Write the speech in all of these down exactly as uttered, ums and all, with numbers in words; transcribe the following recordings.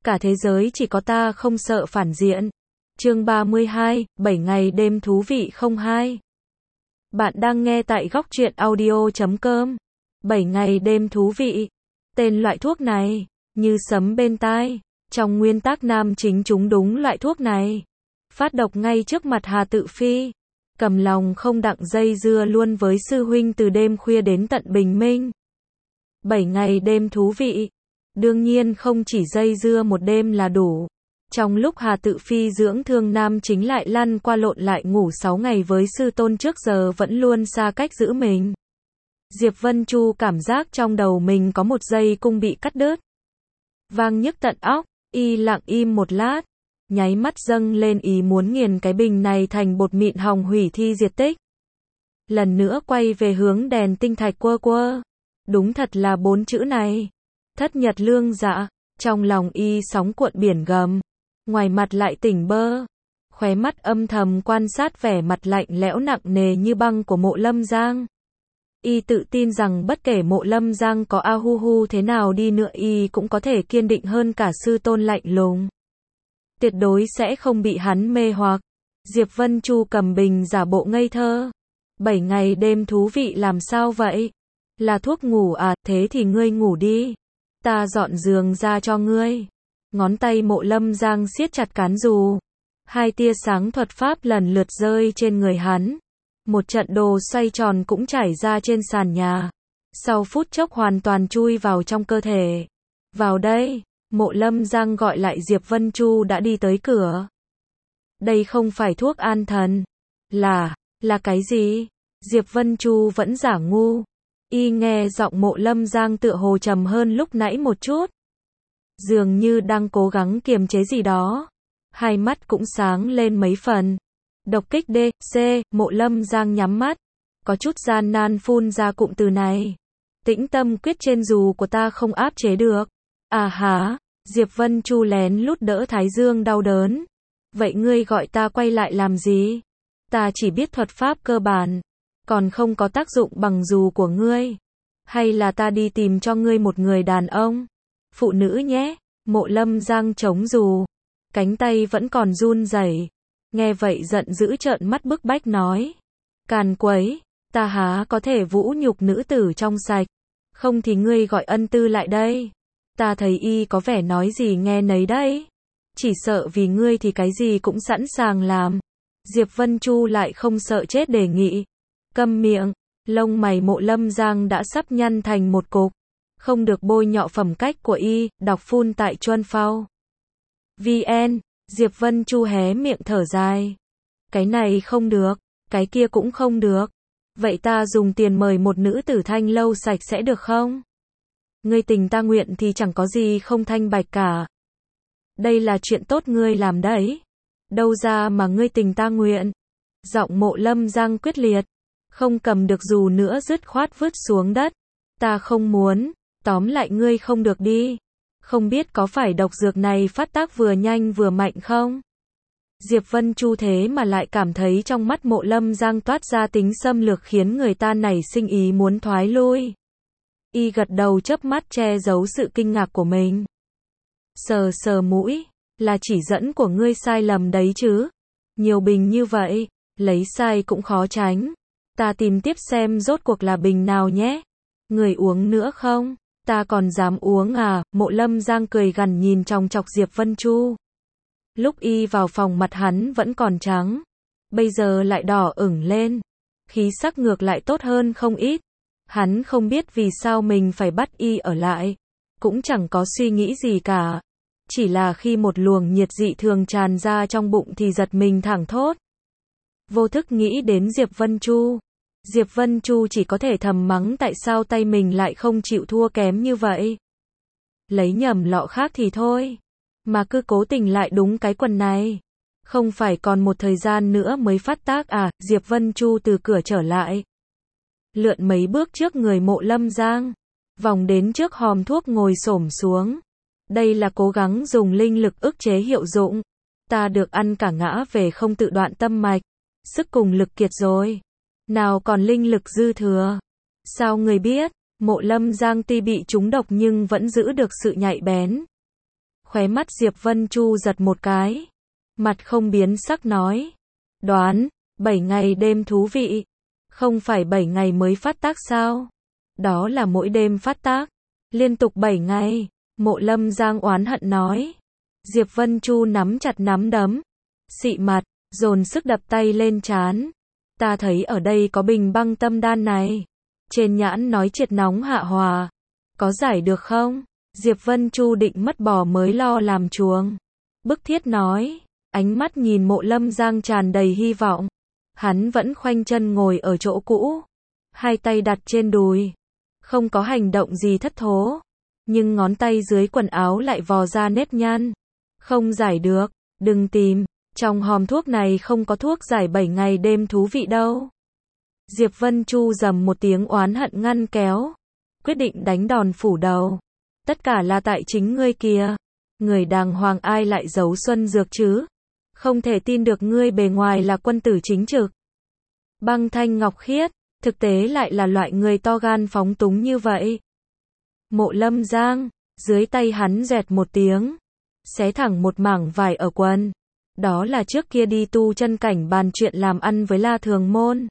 cả thế giới chỉ có ta không sợ phản diện. Chương ba mươi hai, bảy ngày đêm thú vị không hai. Bạn đang nghe tại góc truyện audio chấm com. bảy ngày đêm thú vị. Tên loại thuốc này, như sấm bên tai. Trong nguyên tắc nam chính trúng đúng loại thuốc này. Phát độc ngay trước mặt Hà Tự Phi. Cầm lòng không đặng dây dưa luôn với sư huynh từ đêm khuya đến tận bình minh. bảy ngày đêm thú vị. Đương nhiên không chỉ dây dưa một đêm là đủ. Trong lúc Hà Tự Phi dưỡng thương nam chính lại lăn qua lộn lại ngủ sáu ngày với sư tôn trước giờ vẫn luôn xa cách giữ mình. Diệp Vân Chu cảm giác trong đầu mình có một dây cung bị cắt đứt. Vang nhức tận óc, y lặng im một lát. Nháy mắt dâng lên ý muốn nghiền cái bình này thành bột mịn hòng hủy thi diệt tích. Lần nữa quay về hướng đèn tinh thạch quơ quơ. Đúng thật là bốn chữ này. Thất nhật lương dạ. Trong lòng y sóng cuộn biển gầm. Ngoài mặt lại tỉnh bơ. Khóe mắt âm thầm quan sát vẻ mặt lạnh lẽo nặng nề như băng của Mộ Lâm Giang. Y tự tin rằng bất kể Mộ Lâm Giang có a hu hu thế nào đi nữa y cũng có thể kiên định hơn cả sư tôn lạnh lùng. Tuyệt đối sẽ không bị hắn mê hoặc. Diệp Vân Chu cầm bình giả bộ ngây thơ. Bảy ngày đêm thú vị làm sao vậy? Là thuốc ngủ à, thế thì ngươi ngủ đi. Ta dọn giường ra cho ngươi. Ngón tay Mộ Lâm Giang siết chặt cán dù. Hai tia sáng thuật pháp lần lượt rơi trên người hắn. Một trận đồ xoay tròn cũng chảy ra trên sàn nhà. Sau phút chốc hoàn toàn chui vào trong cơ thể. Vào đây. Mộ Lâm Giang gọi lại Diệp Vân Chu đã đi tới cửa. Đây không phải thuốc an thần. Là, là cái gì? Diệp Vân Chu vẫn giả ngu. Y nghe giọng Mộ Lâm Giang tựa hồ trầm hơn lúc nãy một chút. Dường như đang cố gắng kiềm chế gì đó. Hai mắt cũng sáng lên mấy phần. Độc kích D, C, Mộ Lâm Giang nhắm mắt. Có chút gian nan phun ra cụm từ này. Tĩnh tâm quyết trên dù của ta không áp chế được. À hả, Diệp Vân Chu lén lút đỡ Thái Dương đau đớn. Vậy ngươi gọi ta quay lại làm gì? Ta chỉ biết thuật pháp cơ bản. Còn không có tác dụng bằng dù của ngươi. Hay là ta đi tìm cho ngươi một người đàn ông? Phụ nữ nhé. Mộ Lâm Giang chống dù. Cánh tay vẫn còn run rẩy. Nghe vậy giận dữ trợn mắt bức bách nói. Càn quấy, ta há có thể vũ nhục nữ tử trong sạch. Không thì ngươi gọi ân tư lại đây. Ta thấy y có vẻ nói gì nghe nấy đấy. Chỉ sợ vì ngươi thì cái gì cũng sẵn sàng làm. Diệp Vân Chu lại không sợ chết đề nghị. Câm miệng, lông mày Mộ Lâm Giang đã sắp nhăn thành một cục. Không được bôi nhọ phẩm cách của y, đọc phun tại Chuân Phao. vê en, Diệp Vân Chu hé miệng thở dài. Cái này không được, cái kia cũng không được. Vậy ta dùng tiền mời một nữ tử thanh lâu sạch sẽ được không? Ngươi tình ta nguyện thì chẳng có gì không thanh bạch cả. Đây là chuyện tốt ngươi làm đấy. Đâu ra mà ngươi tình ta nguyện. Giọng Mộ Lâm Giang quyết liệt. Không cầm được dù nữa dứt khoát vứt xuống đất. Ta không muốn, tóm lại ngươi không được đi. Không biết có phải độc dược này phát tác vừa nhanh vừa mạnh không? Diệp Vân Chu thế mà lại cảm thấy trong mắt Mộ Lâm Giang toát ra tính xâm lược khiến người ta nảy sinh ý muốn thoái lui. Y gật đầu chớp mắt che giấu sự kinh ngạc của mình. Sờ sờ mũi, là chỉ dẫn của ngươi sai lầm đấy chứ. Nhiều bình như vậy, lấy sai cũng khó tránh. Ta tìm tiếp xem rốt cuộc là bình nào nhé. Người uống nữa không? Ta còn dám uống à? Mộ Lâm Giang cười gằn nhìn chòng chọc Diệp Vân Chu. Lúc y vào phòng mặt hắn vẫn còn trắng. Bây giờ lại đỏ ửng lên. Khí sắc ngược lại tốt hơn không ít. Hắn không biết vì sao mình phải bắt y ở lại. Cũng chẳng có suy nghĩ gì cả. Chỉ là khi một luồng nhiệt dị thường tràn ra trong bụng thì giật mình thẳng thốt. Vô thức nghĩ đến Diệp Vân Chu. Diệp Vân Chu chỉ có thể thầm mắng tại sao tay mình lại không chịu thua kém như vậy. Lấy nhầm lọ khác thì thôi. Mà cứ cố tình lại đúng cái quần này. Không phải còn một thời gian nữa mới phát tác à? Diệp Vân Chu từ cửa trở lại. Lượn mấy bước trước người Mộ Lâm Giang. Vòng đến trước hòm thuốc ngồi xổm xuống. Đây là cố gắng dùng linh lực ức chế hiệu dụng. Ta được ăn cả ngã về không tự đoạn tâm mạch. Sức cùng lực kiệt rồi. Nào còn linh lực dư thừa. Sao người biết? Mộ Lâm Giang tuy bị trúng độc nhưng vẫn giữ được sự nhạy bén. Khóe mắt Diệp Vân Chu giật một cái. Mặt không biến sắc nói. Đoán, bảy ngày đêm thú vị. Không phải bảy ngày mới phát tác sao? Đó là mỗi đêm phát tác. Liên tục bảy ngày. Mộ Lâm Giang oán hận nói. Diệp Vân Chu nắm chặt nắm đấm. Xị mặt, dồn sức đập tay lên trán. Ta thấy ở đây có bình băng tâm đan này. Trên nhãn nói triệt nóng hạ hòa. Có giải được không? Diệp Vân Chu định mất bò mới lo làm chuồng. Bức thiết nói. Ánh mắt nhìn Mộ Lâm Giang tràn đầy hy vọng. Hắn vẫn khoanh chân ngồi ở chỗ cũ. Hai tay đặt trên đùi. Không có hành động gì thất thố. Nhưng ngón tay dưới quần áo lại vò ra nếp nhăn. Không giải được, đừng tìm. Trong hòm thuốc này không có thuốc giải bảy ngày đêm thú vị đâu. Diệp Vân Chu rầm một tiếng oán hận ngăn kéo. Quyết định đánh đòn phủ đầu. Tất cả là tại chính ngươi kìa. Người đàng hoàng ai lại giấu xuân dược chứ? Không thể tin được ngươi bề ngoài là quân tử chính trực. Băng thanh ngọc khiết, thực tế lại là loại người to gan phóng túng như vậy. Mộ Lâm Giang, dưới tay hắn dẹt một tiếng. Xé thẳng một mảng vải ở quần. Đó là trước kia đi tu chân cảnh bàn chuyện làm ăn với La Thường Môn.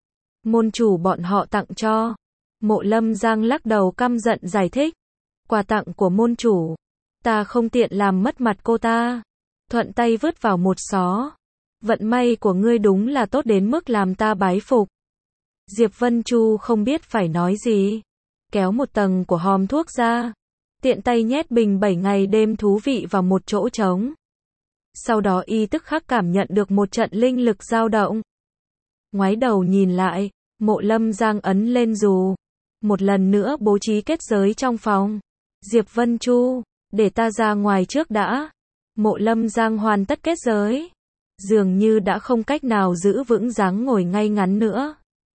Môn chủ bọn họ tặng cho. Mộ Lâm Giang lắc đầu căm giận giải thích. Quà tặng của môn chủ. Ta không tiện làm mất mặt cô ta. Thuận tay vứt vào một xó. Vận may của ngươi đúng là tốt đến mức làm ta bái phục. Diệp Vân Chu không biết phải nói gì. Kéo một tầng của hòm thuốc ra. Tiện tay nhét bình bảy ngày đêm thú vị vào một chỗ trống. Sau đó y tức khắc cảm nhận được một trận linh lực dao động. Ngoái đầu nhìn lại, Mộ Lâm Giang ấn lên dù. Một lần nữa bố trí kết giới trong phòng. Diệp Vân Chu, để ta ra ngoài trước đã. Mộ Lâm Giang hoàn tất kết giới. Dường như đã không cách nào giữ vững dáng ngồi ngay ngắn nữa.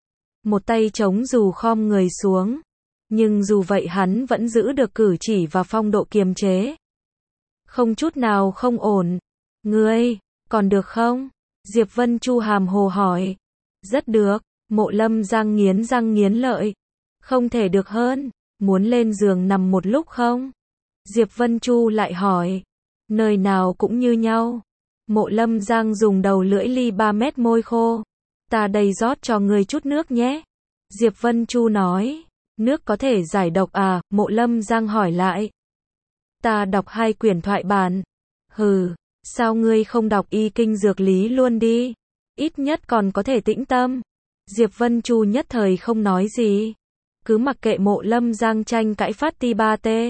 Một tay chống dù khom người xuống. Nhưng dù vậy hắn vẫn giữ được cử chỉ và phong độ kiềm chế. Không chút nào không ổn. Ngươi, còn được không? Diệp Vân Chu hàm hồ hỏi. Rất được, Mộ Lâm Giang nghiến răng nghiến lợi. Không thể được hơn, muốn lên giường nằm một lúc không? Diệp Vân Chu lại hỏi. Nơi nào cũng như nhau. Mộ Lâm Giang dùng đầu lưỡi ly ba mét môi khô. Ta đây rót cho ngươi chút nước nhé. Diệp Vân Chu nói. Nước có thể giải độc à? Mộ Lâm Giang hỏi lại. Ta đọc hai quyển thoại bản. Hừ, sao ngươi không đọc y kinh dược lý luôn đi? Ít nhất còn có thể tĩnh tâm. Diệp Vân Chu nhất thời không nói gì. Cứ mặc kệ Mộ Lâm Giang tranh cãi phát ti ba tê.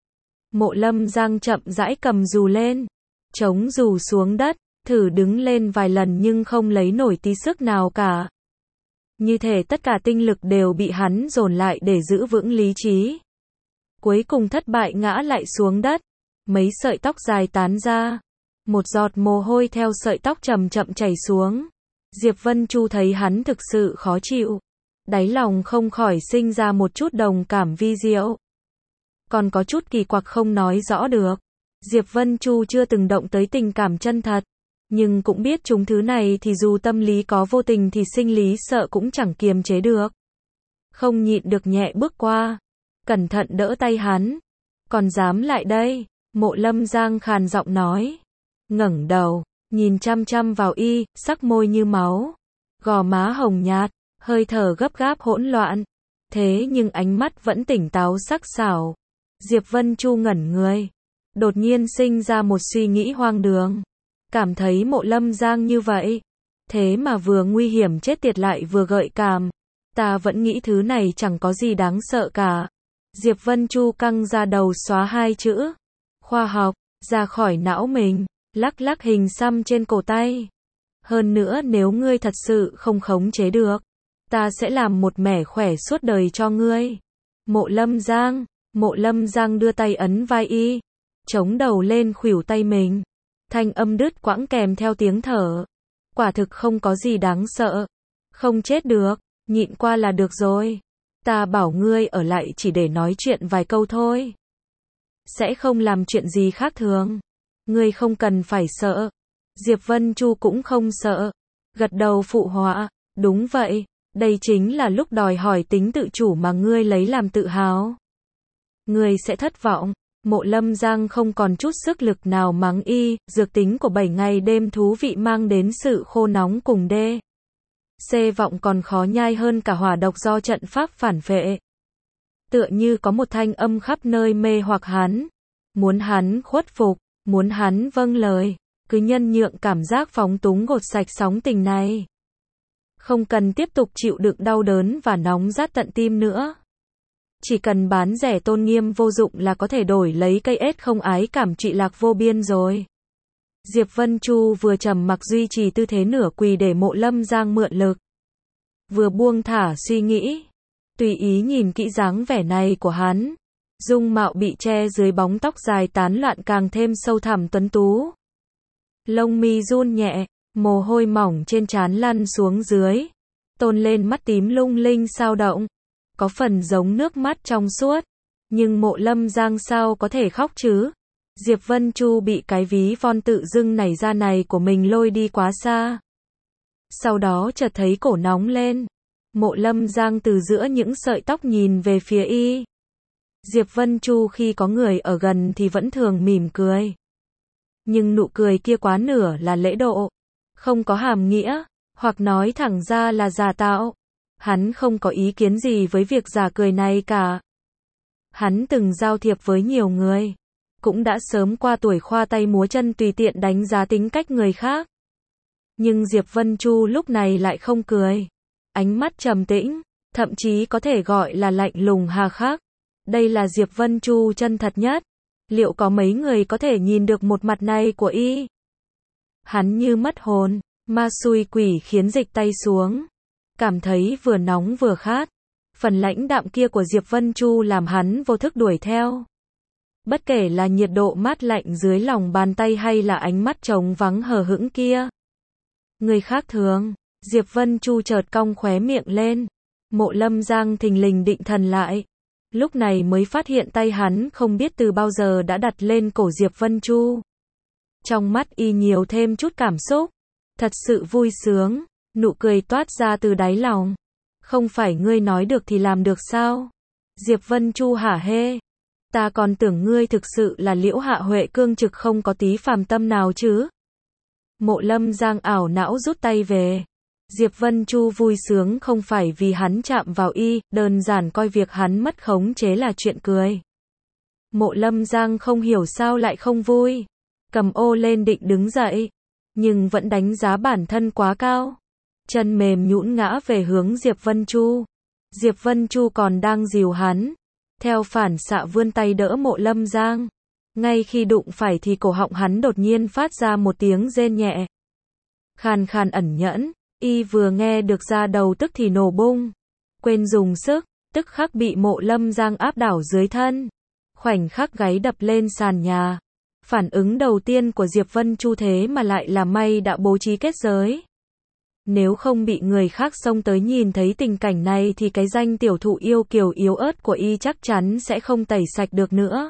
Mộ Lâm Giang chậm rãi cầm dù lên. Chống dù xuống đất. Thử đứng lên vài lần nhưng không lấy nổi tí sức nào cả. Như thể tất cả tinh lực đều bị hắn dồn lại để giữ vững lý trí. Cuối cùng thất bại ngã lại xuống đất. Mấy sợi tóc dài tán ra. Một giọt mồ hôi theo sợi tóc chậm chậm chảy xuống. Diệp Vân Chu thấy hắn thực sự khó chịu. Đáy lòng không khỏi sinh ra một chút đồng cảm vi diệu. Còn có chút kỳ quặc không nói rõ được. Diệp Vân Chu chưa từng động tới tình cảm chân thật. Nhưng cũng biết chúng thứ này thì dù tâm lý có vô tình thì sinh lý sợ cũng chẳng kiềm chế được. Không nhịn được nhẹ bước qua. Cẩn thận đỡ tay hắn. Còn dám lại đây? Mộ Lâm Giang khàn giọng nói. Ngẩng đầu, nhìn chăm chăm vào y, sắc môi như máu. Gò má hồng nhạt, hơi thở gấp gáp hỗn loạn. Thế nhưng ánh mắt vẫn tỉnh táo sắc sảo. Diệp Vân Chu ngẩn người. Đột nhiên sinh ra một suy nghĩ hoang đường. Cảm thấy Mộ Lâm Giang như vậy. Thế mà vừa nguy hiểm chết tiệt lại vừa gợi cảm. Ta vẫn nghĩ thứ này chẳng có gì đáng sợ cả. Diệp Vân Chu căng ra đầu xóa hai chữ. Khoa học, ra khỏi não mình. Lắc lắc hình xăm trên cổ tay. Hơn nữa nếu ngươi thật sự không khống chế được. Ta sẽ làm một mẻ khỏe suốt đời cho ngươi. Mộ Lâm Giang. Mộ Lâm Giang đưa tay ấn vai y. Chống đầu lên khuỷu tay mình. Thanh âm đứt quãng kèm theo tiếng thở. Quả thực không có gì đáng sợ. Không chết được, nhịn qua là được rồi. Ta bảo ngươi ở lại chỉ để nói chuyện vài câu thôi. Sẽ không làm chuyện gì khác thường. Ngươi không cần phải sợ. Diệp Vân Chu cũng không sợ. Gật đầu phụ họa. Đúng vậy, đây chính là lúc đòi hỏi tính tự chủ mà ngươi lấy làm tự hào. Ngươi sẽ thất vọng. Mộ Lâm Giang không còn chút sức lực nào mắng y, dược tính của bảy ngày đêm thú vị mang đến sự khô nóng cùng đê. C vọng còn khó nhai hơn cả hỏa độc do trận pháp phản phệ. Tựa như có một thanh âm khắp nơi mê hoặc hắn. Muốn hắn khuất phục, muốn hắn vâng lời, cứ nhân nhượng cảm giác phóng túng gột sạch sóng tình này. Không cần tiếp tục chịu đựng đau đớn và nóng rát tận tim nữa. Chỉ cần bán rẻ tôn nghiêm vô dụng là có thể đổi lấy cây ết không ái cảm trụy lạc vô biên rồi. Diệp Vân Chu vừa trầm mặc duy trì tư thế nửa quỳ để Mộ Lâm Giang mượn lực. Vừa buông thả suy nghĩ. Tùy ý nhìn kỹ dáng vẻ này của hắn. Dung mạo bị che dưới bóng tóc dài tán loạn càng thêm sâu thẳm tuấn tú. Lông mi run nhẹ, mồ hôi mỏng trên trán lăn xuống dưới. Tôn lên mắt tím lung linh sao động. Có phần giống nước mắt trong suốt. Nhưng Mộ Lâm Giang sao có thể khóc chứ? Diệp Vân Chu bị cái ví von tự dưng nảy ra này của mình lôi đi quá xa. Sau đó chợt thấy cổ nóng lên. Mộ Lâm Giang từ giữa những sợi tóc nhìn về phía y. Diệp Vân Chu khi có người ở gần thì vẫn thường mỉm cười. Nhưng nụ cười kia quá nửa là lễ độ. Không có hàm nghĩa, hoặc nói thẳng ra là giả tạo. Hắn không có ý kiến gì với việc giả cười này cả. Hắn từng giao thiệp với nhiều người. Cũng đã sớm qua tuổi khoa tay múa chân tùy tiện đánh giá tính cách người khác. Nhưng Diệp Vân Chu lúc này lại không cười. Ánh mắt trầm tĩnh, thậm chí có thể gọi là lạnh lùng hà khắc. Đây là Diệp Vân Chu chân thật nhất. Liệu có mấy người có thể nhìn được một mặt này của y? Hắn như mất hồn, ma xui quỷ khiến dịch tay xuống. Cảm thấy vừa nóng vừa khát. Phần lãnh đạm kia của Diệp Vân Chu làm hắn vô thức đuổi theo. Bất kể là nhiệt độ mát lạnh dưới lòng bàn tay hay là ánh mắt trống vắng hờ hững kia. Người khác thường, Diệp Vân Chu chợt cong khóe miệng lên. Mộ Lâm Giang thình lình định thần lại. Lúc này mới phát hiện tay hắn không biết từ bao giờ đã đặt lên cổ Diệp Vân Chu. Trong mắt y nhiều thêm chút cảm xúc. Thật sự vui sướng, nụ cười toát ra từ đáy lòng. Không phải ngươi nói được thì làm được sao? Diệp Vân Chu hả hê. Ta còn tưởng ngươi thực sự là Liễu Hạ Huệ cương trực không có tí phàm tâm nào chứ. Mộ Lâm Giang ảo não rút tay về. Diệp Vân Chu vui sướng không phải vì hắn chạm vào y, đơn giản coi việc hắn mất khống chế là chuyện cười. Mộ Lâm Giang không hiểu sao lại không vui. Cầm ô lên định đứng dậy. Nhưng vẫn đánh giá bản thân quá cao. Chân mềm nhũn ngã về hướng Diệp Vân Chu. Diệp Vân Chu còn đang dìu hắn. Theo phản xạ vươn tay đỡ Mộ Lâm Giang. Ngay khi đụng phải thì cổ họng hắn đột nhiên phát ra một tiếng rên nhẹ. Khàn khàn ẩn nhẫn, y vừa nghe được ra đầu tức thì nổ bung. Quên dùng sức, tức khắc bị Mộ Lâm Giang áp đảo dưới thân. Khoảnh khắc gáy đập lên sàn nhà. Phản ứng đầu tiên của Diệp Vân Chu thế mà lại là may đã bố trí kết giới. Nếu không bị người khác xông tới nhìn thấy tình cảnh này thì cái danh tiểu thụ yêu kiều yếu ớt của y chắc chắn sẽ không tẩy sạch được nữa.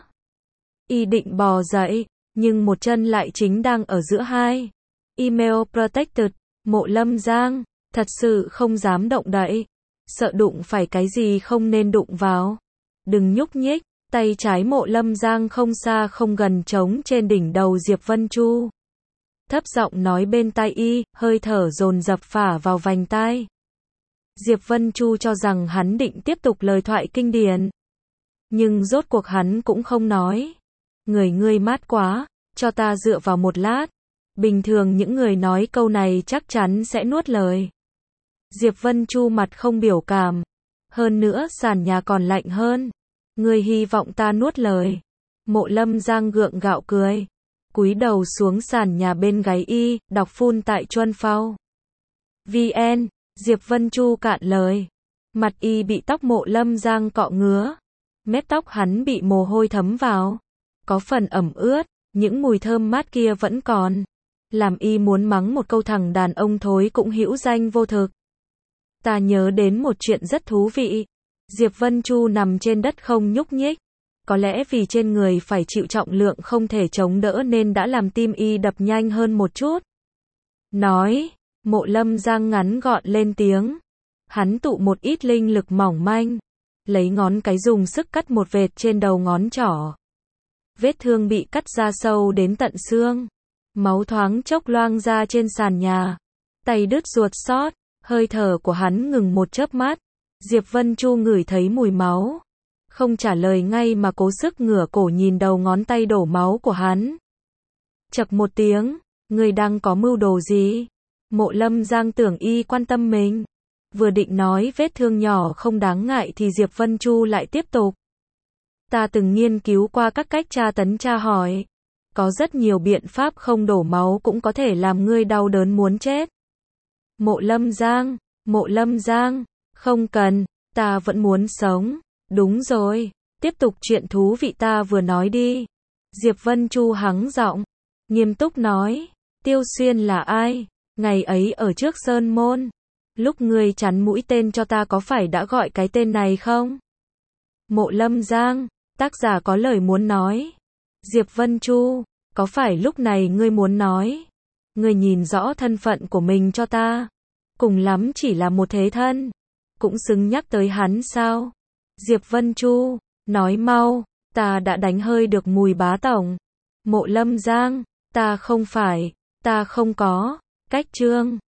Y định bò dậy, nhưng một chân lại chính đang ở giữa hai. Email protected, Mộ Lâm Giang, thật sự không dám động đậy. Sợ đụng phải cái gì không nên đụng vào. Đừng nhúc nhích, tay trái Mộ Lâm Giang không xa không gần trống trên đỉnh đầu Diệp Vân Chu. Thấp giọng nói bên tai y, hơi thở dồn dập phả vào vành tai. Diệp Vân Chu cho rằng hắn định tiếp tục lời thoại kinh điển. Nhưng rốt cuộc hắn cũng không nói. Người ngươi mát quá, cho ta dựa vào một lát. Bình thường những người nói câu này chắc chắn sẽ nuốt lời. Diệp Vân Chu mặt không biểu cảm. Hơn nữa sàn nhà còn lạnh hơn. Ngươi hy vọng ta nuốt lời. Mộ Lâm Giang gượng gạo cười. Cúi đầu xuống sàn nhà bên gáy y, đọc phun tại Chuân Phao. vê en, Diệp Vân Chu cạn lời. Mặt y bị tóc Mộ Lâm Giang cọ ngứa. Mép tóc hắn bị mồ hôi thấm vào. Có phần ẩm ướt, những mùi thơm mát kia vẫn còn. Làm y muốn mắng một câu thằng đàn ông thối cũng hữu danh vô thực. Ta nhớ đến một chuyện rất thú vị. Diệp Vân Chu nằm trên đất không nhúc nhích. Có lẽ vì trên người phải chịu trọng lượng không thể chống đỡ nên đã làm tim y đập nhanh hơn một chút. Nói, Mộ Lâm Giang ngắn gọn lên tiếng. Hắn tụ một ít linh lực mỏng manh. Lấy ngón cái dùng sức cắt một vệt trên đầu ngón trỏ. Vết thương bị cắt ra sâu đến tận xương. Máu thoáng chốc loang ra trên sàn nhà. Tay đứt ruột xót, hơi thở của hắn ngừng một chớp mắt. Diệp Vân Chu ngửi thấy mùi máu. Không trả lời ngay mà cố sức ngửa cổ nhìn đầu ngón tay đổ máu của hắn. Chậc một tiếng, người đang có mưu đồ gì? Mộ Lâm Giang tưởng y quan tâm mình. Vừa định nói vết thương nhỏ không đáng ngại thì Diệp Vân Chu lại tiếp tục. Ta từng nghiên cứu qua các cách tra tấn tra hỏi. Có rất nhiều biện pháp không đổ máu cũng có thể làm ngươi đau đớn muốn chết. Mộ Lâm Giang, Mộ Lâm Giang, không cần, ta vẫn muốn sống. Đúng rồi, tiếp tục chuyện thú vị ta vừa nói đi. Diệp Vân Chu hắng giọng, nghiêm túc nói, Tiêu Xuyên là ai? Ngày ấy ở trước Sơn Môn, lúc ngươi chắn mũi tên cho ta có phải đã gọi cái tên này không? Mộ Lâm Giang, tác giả có lời muốn nói. Diệp Vân Chu, có phải lúc này ngươi muốn nói? Ngươi nhìn rõ thân phận của mình cho ta. Cùng lắm chỉ là một thế thân. Cũng xứng nhắc tới hắn sao? Diệp Vân Chu, nói mau, ta đã đánh hơi được mùi bá tổng. Mộ Lâm Giang, ta không phải, ta không có, cách trương.